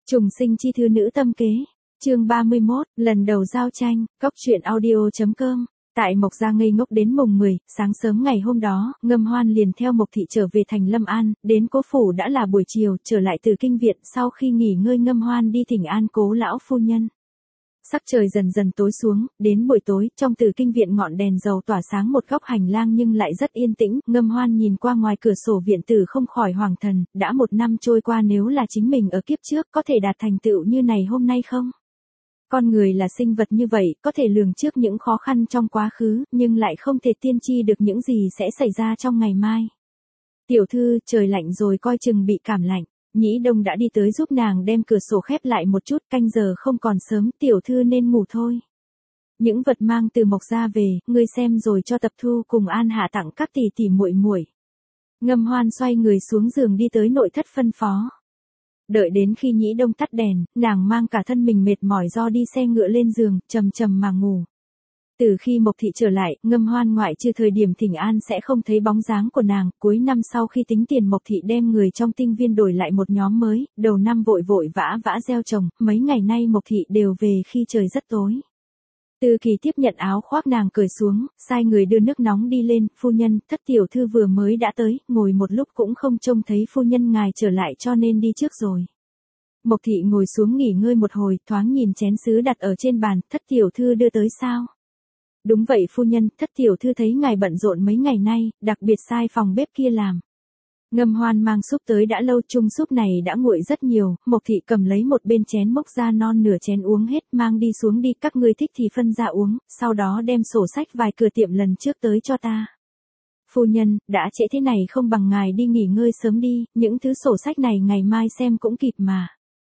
Trùng sinh chi thư nữ tâm kế. Chương 31, lần đầu giao tranh, cóc truyện audio.com. Tại Mộc Gia ngây ngốc đến mùng 10, sáng sớm ngày hôm đó, Ngâm Hoan liền theo Mộc Thị trở về thành Lâm An, đến Cố phủ đã là buổi chiều, trở lại từ kinh viện, sau khi nghỉ ngơi Ngâm Hoan đi thỉnh an Cố lão phu nhân. Sắc trời dần dần tối xuống, đến buổi tối, trong từ kinh viện ngọn đèn dầu tỏa sáng một góc hành lang nhưng lại rất yên tĩnh, Ngâm Hoan nhìn qua ngoài cửa sổ viện tử không khỏi hoàng thần, đã 1 năm trôi qua, nếu là chính mình ở kiếp trước có thể đạt thành tựu như này hôm nay không? Con người là sinh vật như vậy, có thể lường trước những khó khăn trong quá khứ, nhưng lại không thể tiên tri được những gì sẽ xảy ra trong ngày mai. Tiểu thư, trời lạnh rồi, coi chừng bị cảm lạnh. Nhĩ Đông đã đi tới giúp nàng đem cửa sổ khép lại một chút, canh giờ không còn sớm, tiểu thư nên ngủ thôi. Những vật mang từ Mộc Gia về, ngươi xem rồi cho Tập Thu cùng An Hạ tặng các tỷ tỷ muội muội. Ngâm Hoan xoay người xuống giường đi tới nội thất phân phó. Đợi đến khi Nhĩ Đông tắt đèn, nàng mang cả thân mình mệt mỏi do đi xe ngựa lên giường, trầm trầm mà ngủ. Từ khi Mộc Thị trở lại, Ngâm Hoan ngoại trừ thời điểm thỉnh an sẽ không thấy bóng dáng của nàng, cuối năm sau khi tính tiền Mộc Thị đem người trong tinh viên đổi lại một nhóm mới, đầu năm vội vội vã vã gieo trồng, mấy ngày nay Mộc Thị đều về khi trời rất tối. Từ Kỳ tiếp nhận áo khoác nàng cởi xuống, sai người đưa nước nóng đi lên, phu nhân, thất tiểu thư vừa mới đã tới, ngồi một lúc cũng không trông thấy phu nhân ngài trở lại cho nên đi trước rồi. Mộc Thị ngồi xuống nghỉ ngơi một hồi, thoáng nhìn chén sứ đặt ở trên bàn, thất tiểu thư đưa tới sao? Đúng vậy phu nhân, thất tiểu thư thấy ngài bận rộn mấy ngày nay, đặc biệt sai phòng bếp kia làm. Ngâm Hoan mang súp tới đã lâu, chung súp này đã nguội rất nhiều, Mộc Thị cầm lấy một bên chén mốc ra non nửa chén uống hết, mang đi xuống đi, các ngươi thích thì phân ra uống, sau đó đem sổ sách vài cửa tiệm lần trước tới cho ta. Phu nhân, đã trễ thế này không bằng ngài đi nghỉ ngơi sớm đi, những thứ sổ sách này ngày mai xem cũng kịp mà.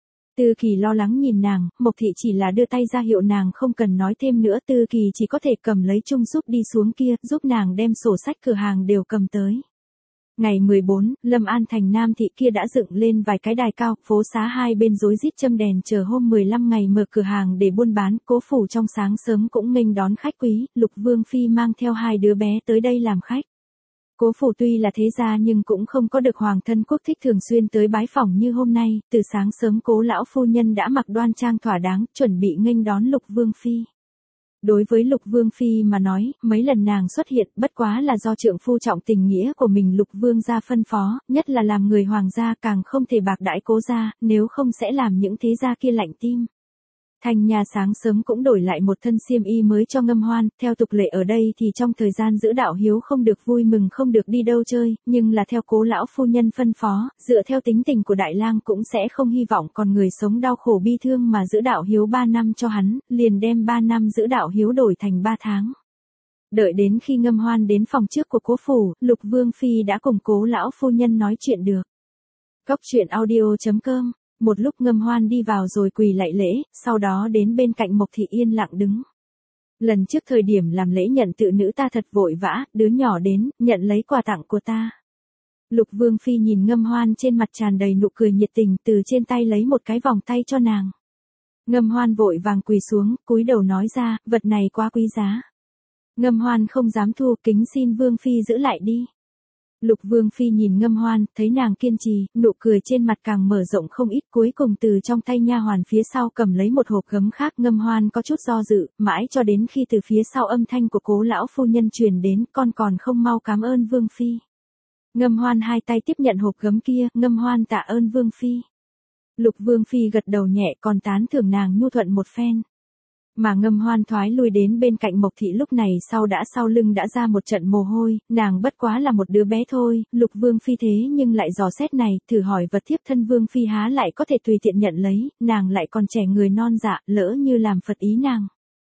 Tư Kỳ lo lắng nhìn nàng, Mộc Thị chỉ là đưa tay ra hiệu nàng không cần nói thêm nữa, Tư Kỳ chỉ có thể cầm lấy chung súp đi xuống kia, giúp nàng đem sổ sách cửa hàng đều cầm tới. Ngày 14, Lâm An thành Nam Thị kia đã dựng lên vài cái đài cao, phố xá hai bên rối rít châm đèn chờ hôm 15 ngày mở cửa hàng để buôn bán, Cố phủ trong sáng sớm cũng nghênh đón khách quý, Lục Vương Phi mang theo 2 đứa bé tới đây làm khách. Cố phủ tuy là thế gia nhưng cũng không có được hoàng thân quốc thích thường xuyên tới bái phỏng như hôm nay, từ sáng sớm Cố lão phu nhân đã mặc đoan trang thỏa đáng, chuẩn bị nghênh đón Lục Vương Phi. Đối với Lục Vương Phi mà nói, mấy lần nàng xuất hiện bất quá là do trượng phu trọng tình nghĩa của mình Lục Vương gia phân phó, nhất là làm người hoàng gia càng không thể bạc đãi Cố gia, nếu không sẽ làm những thế gia kia lạnh tim. Thanh Nha sáng sớm cũng đổi lại một thân xiêm y mới cho Ngâm Hoan, theo tục lệ ở đây thì trong thời gian giữ đạo hiếu không được vui mừng không được đi đâu chơi, nhưng là theo Cố lão phu nhân phân phó, dựa theo tính tình của đại lang cũng sẽ không hy vọng còn người sống đau khổ bi thương mà giữ đạo hiếu 3 năm cho hắn, liền đem 3 năm giữ đạo hiếu đổi thành 3 tháng. Đợi đến khi Ngâm Hoan đến phòng trước của Cố phủ, Lục Vương Phi đã cùng Cố lão phu nhân nói chuyện được. Cóc truyện audio.com. Một lúc Ngâm Hoan đi vào rồi quỳ lạy lễ, sau đó đến bên cạnh Mộc Thị yên lặng đứng. Lần trước thời điểm làm lễ nhận tự nữ ta thật vội vã, đứa nhỏ đến, nhận lấy quà tặng của ta. Lục Vương Phi nhìn Ngâm Hoan trên mặt tràn đầy nụ cười nhiệt tình, từ trên tay lấy một cái vòng tay cho nàng. Ngâm Hoan vội vàng quỳ xuống, cúi đầu nói ra, vật này quá quý giá. Ngâm Hoan không dám thu, kính xin Vương Phi giữ lại đi. Lục Vương Phi nhìn Ngâm Hoan, thấy nàng kiên trì, nụ cười trên mặt càng mở rộng không ít, cuối cùng từ trong tay nha hoàn phía sau cầm lấy một hộp gấm khác. Ngâm Hoan có chút do dự, mãi cho đến khi từ phía sau âm thanh của Cố lão phu nhân truyền đến, con còn không mau cảm ơn Vương Phi. Ngâm Hoan hai tay tiếp nhận hộp gấm kia, Ngâm Hoan tạ ơn Vương Phi. Lục Vương Phi gật đầu nhẹ, còn tán thưởng nàng nhu thuận một phen. Mà Ngâm Hoan thoái lui đến bên cạnh Mộc Thị lúc này sau lưng đã ra một trận mồ hôi, nàng bất quá là một đứa bé thôi, Lục Vương Phi thế nhưng lại dò xét này, thử hỏi vật thiếp thân Vương Phi há lại có thể tùy tiện nhận lấy, nàng lại còn trẻ người non dạ, lỡ như làm phật ý nàng.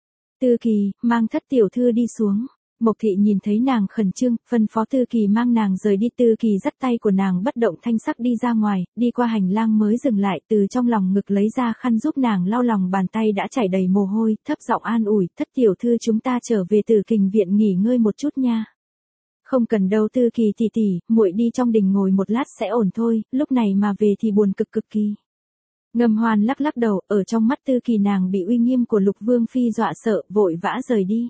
Tư Kỳ, mang thất tiểu thư đi xuống. Mộc Thị nhìn thấy nàng khẩn trương, phân phó Tư Kỳ mang nàng rời đi. Tư Kỳ dắt tay của nàng bất động thanh sắc đi ra ngoài, đi qua hành lang mới dừng lại, từ trong lòng ngực lấy ra khăn giúp nàng lau lòng bàn tay đã chảy đầy mồ hôi, thấp giọng an ủi, thất tiểu thư chúng ta trở về Từ Kình viện nghỉ ngơi một chút nha. Không cần đâu Tư Kỳ tỷ tỷ, muội đi trong đình ngồi một lát sẽ ổn thôi, lúc này mà về thì buồn cực kỳ. Ngâm Hoan lắc lắc đầu, ở trong mắt Tư Kỳ nàng bị uy nghiêm của Lục Vương Phi dọa sợ, vội vã rời đi.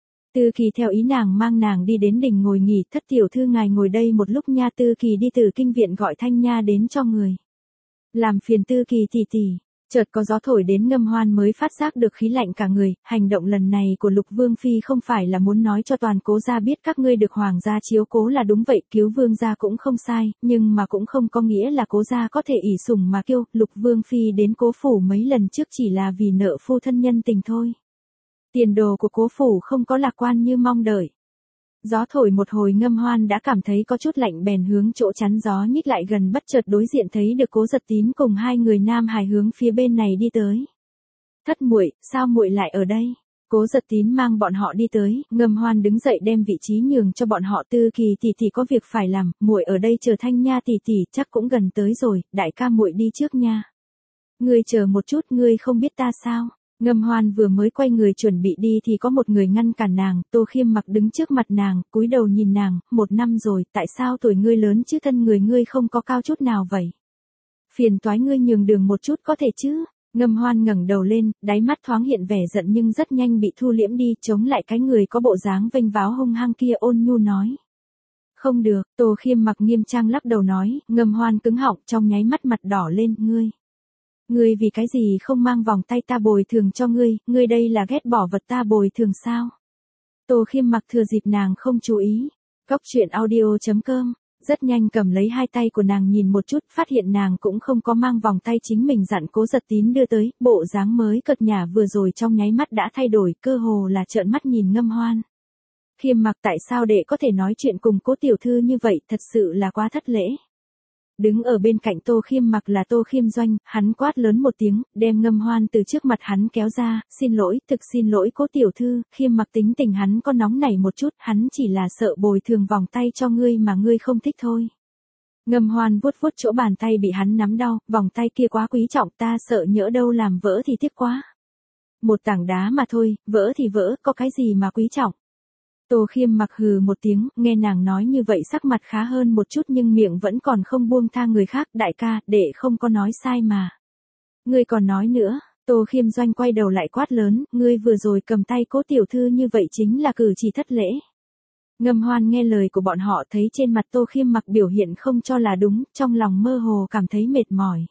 Tư Kỳ theo ý nàng mang nàng đi đến đình ngồi nghỉ, thất tiểu thư ngài ngồi đây một lúc nha. Tư Kỳ đi từ kinh viện gọi Thanh Nha đến cho người. Làm phiền Tư Kỳ tỷ tỷ. Chợt có gió thổi đến Ngâm Hoan mới phát giác được khí lạnh cả người, hành động lần này của Lục Vương Phi không phải là muốn nói cho toàn Cố gia biết các ngươi được hoàng gia chiếu cố là đúng vậy, cứu Vương gia cũng không sai, nhưng mà cũng không có nghĩa là Cố gia có thể ỷ sủng mà kiêu, Lục Vương Phi đến Cố phủ mấy lần trước chỉ là vì nợ phu thân nhân tình thôi. Tiền đồ của Cố phủ không có lạc quan như mong đợi. Gió thổi một hồi Ngâm Hoan đã cảm thấy có chút lạnh bèn hướng chỗ chắn gió nhích lại gần, bất chợt đối diện thấy được Cố Giật Tín cùng hai người nam hài hướng phía bên này đi tới. Thất muội, sao muội lại ở đây? Cố Giật Tín mang bọn họ đi tới, Ngâm Hoan đứng dậy đem vị trí nhường cho bọn họ. Tư Kỳ tỷ tỷ có việc phải làm, muội ở đây chờ Thanh Nha tỷ tỷ, chắc cũng gần tới rồi, đại ca muội đi trước nha. Ngươi chờ một chút, ngươi không biết ta sao? Ngâm Hoan vừa mới quay người chuẩn bị đi thì có một người ngăn cản nàng. Tô Khiêm Mặc đứng trước mặt nàng, cúi đầu nhìn nàng, 1 năm rồi, tại sao tuổi ngươi lớn chứ thân người ngươi không có cao chút nào vậy? Phiền toái ngươi nhường đường một chút có thể chứ? Ngâm Hoan ngẩng đầu lên, đáy mắt thoáng hiện vẻ giận nhưng rất nhanh bị thu liễm đi, chống lại cái người có bộ dáng vênh váo hung hăng kia, ôn nhu nói. Không được, Tô Khiêm Mặc nghiêm trang lắc đầu nói. Ngâm Hoan cứng họng, trong nháy mắt mặt đỏ lên. Ngươi vì cái gì không mang vòng tay ta bồi thường cho ngươi đây là ghét bỏ vật ta bồi thường sao? Tô Khiêm Mặc thừa dịp nàng không chú ý. Cóc truyện audio.com, rất nhanh cầm lấy hai tay của nàng nhìn một chút, phát hiện nàng cũng không có mang vòng tay chính mình dặn Cố Giật Tín đưa tới, bộ dáng mới cợt nhả vừa rồi trong nháy mắt đã thay đổi, cơ hồ là trợn mắt nhìn Ngâm Hoan. Khiêm Mặc, tại sao đệ có thể nói chuyện cùng Cố tiểu thư như vậy, thật sự là quá thất lễ. Đứng ở bên cạnh Tô Khiêm Mặc là Tô Khiêm Doanh, hắn quát lớn một tiếng, đem Ngâm Hoan từ trước mặt hắn kéo ra. Xin lỗi, thực xin lỗi Cố tiểu thư. Khiêm Mặc tính tình hắn có nóng nảy một chút, hắn chỉ là sợ bồi thường vòng tay cho ngươi mà ngươi không thích thôi. Ngâm Hoan vuốt vuốt chỗ bàn tay bị hắn nắm đau, vòng tay kia quá quý trọng, ta sợ nhỡ đâu làm vỡ thì tiếc quá. Một tảng đá mà thôi, vỡ thì vỡ, có cái gì mà quý trọng. Tô Khiêm Mặc hừ một tiếng, nghe nàng nói như vậy sắc mặt khá hơn một chút nhưng miệng vẫn còn không buông tha người khác. Đại ca, đệ không có nói sai mà. Ngươi còn nói nữa. Tô Khiêm Doanh quay đầu lại quát lớn, ngươi vừa rồi cầm tay Cố tiểu thư như vậy chính là cử chỉ thất lễ. Ngâm Hoan nghe lời của bọn họ, thấy trên mặt Tô Khiêm Mặc biểu hiện không cho là đúng, trong lòng mơ hồ cảm thấy mệt mỏi.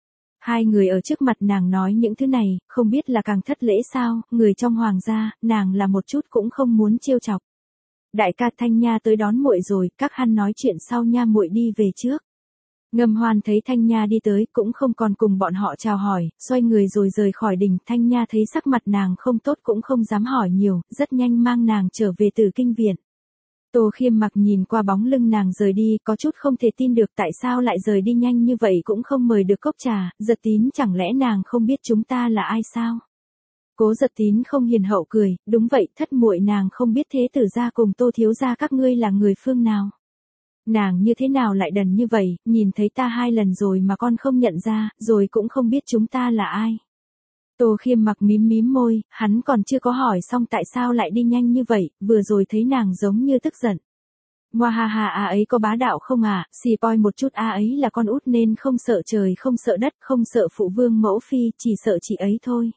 Hai người ở trước mặt nàng nói những thứ này, không biết là càng thất lễ sao? Người trong hoàng gia, nàng là một chút cũng không muốn trêu chọc. Đại ca, Thanh Nha tới đón muội rồi, các hắn nói chuyện sau nha, muội đi về trước. Ngâm Hoan thấy Thanh Nha đi tới, cũng không còn cùng bọn họ chào hỏi, xoay người rồi rời khỏi đình. Thanh Nha thấy sắc mặt nàng không tốt cũng không dám hỏi nhiều, rất nhanh mang nàng trở về Tử Kinh viện. Tô Khiêm Mặc nhìn qua bóng lưng nàng rời đi, có chút không thể tin được tại sao lại rời đi nhanh như vậy, cũng không mời được cốc trà. Giật Tín, chẳng lẽ nàng không biết chúng ta là ai sao? Cố Giật Tín không hiền hậu cười, đúng vậy, thất muội, nàng không biết thế tử gia cùng Tô thiếu gia các ngươi là người phương nào. Nàng như thế nào lại đần như vậy, nhìn thấy ta 2 lần rồi mà con không nhận ra, rồi cũng không biết chúng ta là ai. Tô Khiêm Mặc mím mím môi, hắn còn chưa có hỏi xong tại sao lại đi nhanh như vậy, vừa rồi thấy nàng giống như tức giận. Ngoa ha ha, a ấy có bá đạo không à, xì poi một chút, a ấy là con út nên không sợ trời không sợ đất, không sợ phụ vương mẫu phi, chỉ sợ chị ấy thôi.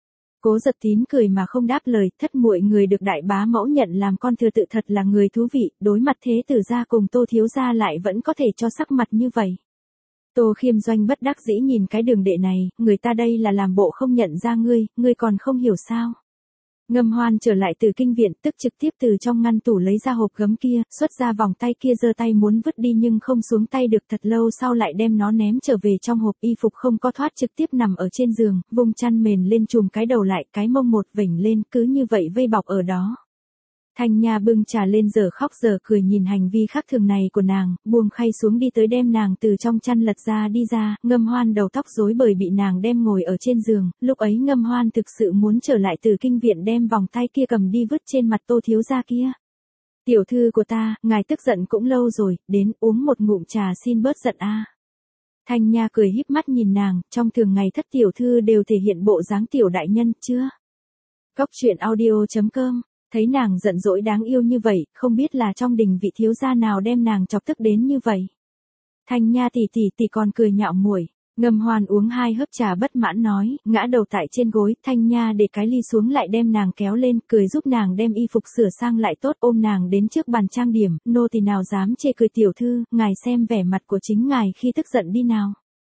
Cố Giật Tín cười mà không đáp lời, thất muội người được đại bá mẫu nhận làm con thừa tự thật là người thú vị, đối mặt thế tử gia cùng Tô thiếu gia lại vẫn có thể cho sắc mặt như vậy. Tô Khiêm Doanh bất đắc dĩ nhìn cái đường đệ này, người ta đây là làm bộ không nhận ra ngươi còn không hiểu sao. Ngâm Hoan trở lại từ kinh viện, tức trực tiếp từ trong ngăn tủ lấy ra hộp gấm kia, xuất ra vòng tay kia, giơ tay muốn vứt đi nhưng không xuống tay được, thật lâu sau lại đem nó ném trở về trong hộp. Y phục không có thoát, trực tiếp nằm ở trên giường, vung chăn mền lên chùm cái đầu lại, cái mông một vểnh lên, cứ như vậy vây bọc ở đó. Thanh Nha bưng trà lên giờ khóc giờ cười nhìn hành vi khác thường này của nàng, buông khay xuống đi tới đem nàng từ trong chăn lật ra đi ra. Ngâm Hoan đầu tóc rối bời bị nàng đem ngồi ở trên giường, lúc ấy Ngâm Hoan thực sự muốn trở lại từ kinh viện đem vòng tay kia cầm đi vứt trên mặt Tô thiếu gia kia. Tiểu thư của ta, ngài tức giận cũng lâu rồi, đến uống một ngụm trà xin bớt giận a. Thanh Nha cười híp mắt nhìn nàng, trong thường ngày thất tiểu thư đều thể hiện bộ dáng tiểu đại nhân chưa? Cóc truyện audio.com. Thấy nàng giận dỗi đáng yêu như vậy, không biết là trong đình vị thiếu gia nào đem nàng chọc tức đến như vậy. Thanh Nha tỷ tỷ còn cười nhạo muội. Ngâm Hoan uống 2 hớp trà bất mãn nói, ngã đầu tại trên gối. Thanh Nha để cái ly xuống lại đem nàng kéo lên, cười giúp nàng đem y phục sửa sang lại tốt, ôm nàng đến trước bàn trang điểm. Nô tỳ nào dám chê cười tiểu thư, ngài xem vẻ mặt của chính ngài khi tức giận đi nào.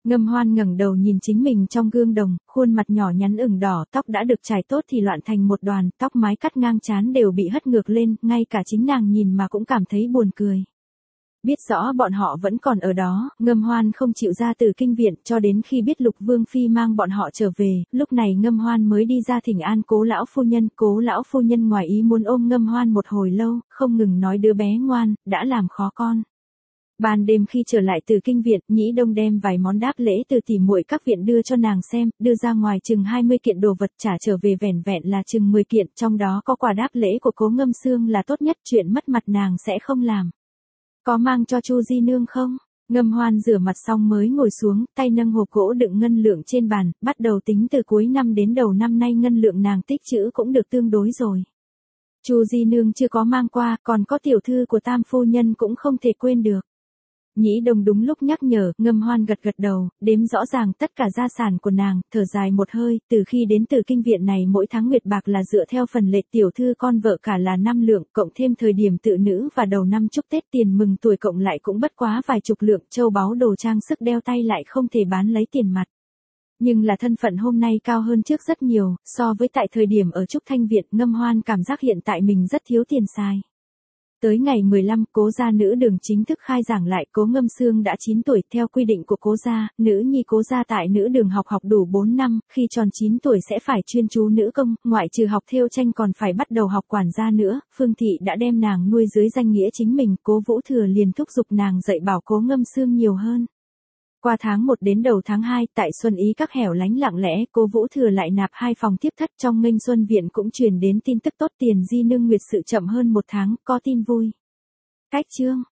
Ngâm Hoan ngẩng đầu nhìn chính mình trong gương đồng, khuôn mặt nhỏ nhắn ửng đỏ, tóc đã được chải tốt thì loạn thành một đoàn, tóc mái cắt ngang trán đều bị hất ngược lên, ngay cả chính nàng nhìn mà cũng cảm thấy buồn cười. Biết rõ bọn họ vẫn còn ở đó, Ngâm Hoan không chịu ra từ kinh viện cho đến khi biết Lục Vương Phi mang bọn họ trở về, lúc này Ngâm Hoan mới đi ra thỉnh an Cố lão phu nhân ngoài ý muốn ôm Ngâm Hoan một hồi lâu, không ngừng nói đứa bé ngoan, đã làm khó con. Ban đêm khi trở lại từ kinh viện, Nhĩ Đông đem vài món đáp lễ từ tỉ muội các viện đưa cho nàng xem, đưa ra ngoài chừng 20 kiện đồ vật, trả trở về vẻn vẹn là chừng 10 kiện, trong đó có quà đáp lễ của Cố Ngâm Xương là tốt nhất, chuyện mất mặt nàng sẽ không làm. Có mang cho Chu Di nương không? Ngâm Hoan rửa mặt xong mới ngồi xuống, tay nâng hộp gỗ đựng ngân lượng trên bàn, bắt đầu tính từ cuối năm đến đầu năm nay ngân lượng nàng tích trữ cũng được tương đối rồi. Chu Di nương chưa có mang qua, còn có tiểu thư của Tam phu nhân cũng không thể quên được. Nhĩ Đông đúng lúc nhắc nhở, Ngâm Hoan gật gật đầu, đếm rõ ràng tất cả gia sản của nàng, thở dài một hơi, từ khi đến từ kinh viện này mỗi tháng nguyệt bạc là dựa theo phần lệ, tiểu thư con vợ cả là 5 lượng, cộng thêm thời điểm tự nữ và đầu năm chúc Tết tiền mừng tuổi cộng lại cũng bất quá vài chục lượng, châu báu đồ trang sức đeo tay lại không thể bán lấy tiền mặt. Nhưng là thân phận hôm nay cao hơn trước rất nhiều, so với tại thời điểm ở Trúc Thanh Viện, Ngâm Hoan cảm giác hiện tại mình rất thiếu tiền xài. Tới ngày 15, Cố gia nữ đường chính thức khai giảng lại, Cố Ngâm Xương đã 9 tuổi, theo quy định của Cố gia, nữ nhi Cố gia tại nữ đường học đủ 4 năm, khi tròn 9 tuổi sẽ phải chuyên chú nữ công, ngoại trừ học thêu tranh còn phải bắt đầu học quản gia nữa, Phương Thị đã đem nàng nuôi dưới danh nghĩa chính mình, Cố Vũ Thừa liền thúc giục nàng dạy bảo Cố Ngâm Xương nhiều hơn. Qua tháng 1 đến đầu tháng 2, tại Xuân Ý các hẻo lánh lặng lẽ, Cố Vũ Thừa lại nạp 2 phòng tiếp thất, trong Nghênh Xuân Viện cũng truyền đến tin tức tốt, tiền di nương nguyệt sự chậm hơn 1 tháng, có tin vui. Cách chương